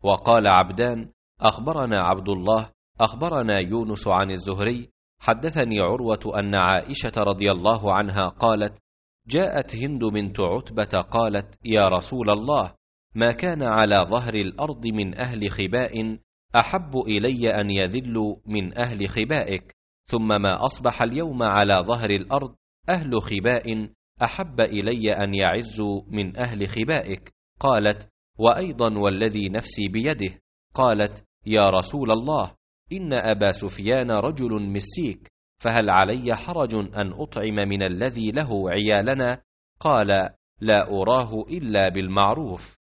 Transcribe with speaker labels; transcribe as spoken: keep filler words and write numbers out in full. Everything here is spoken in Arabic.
Speaker 1: وقال عبدان: أخبرنا عبد الله أخبرنا يونس عن الزهري حدثني عروة أن عائشة رضي الله عنها قالت: جاءت هند بنت عتبة قالت: يا رسول الله، ما كان على ظهر الأرض من أهل خباء أحب إلي أن يذلوا من أهل خبائك، ثم ما أصبح اليوم على ظهر الأرض أهل خباء أحب إلي أن يعزوا من أهل خبائك. قالت: وأيضا والذي نفسي بيده. قالت: يا رسول الله، إن أبا سفيان رجل مسيك، فهل علي حرج أن أطعم من الذي له عيالنا؟ قال: لا أراه إلا بالمعروف.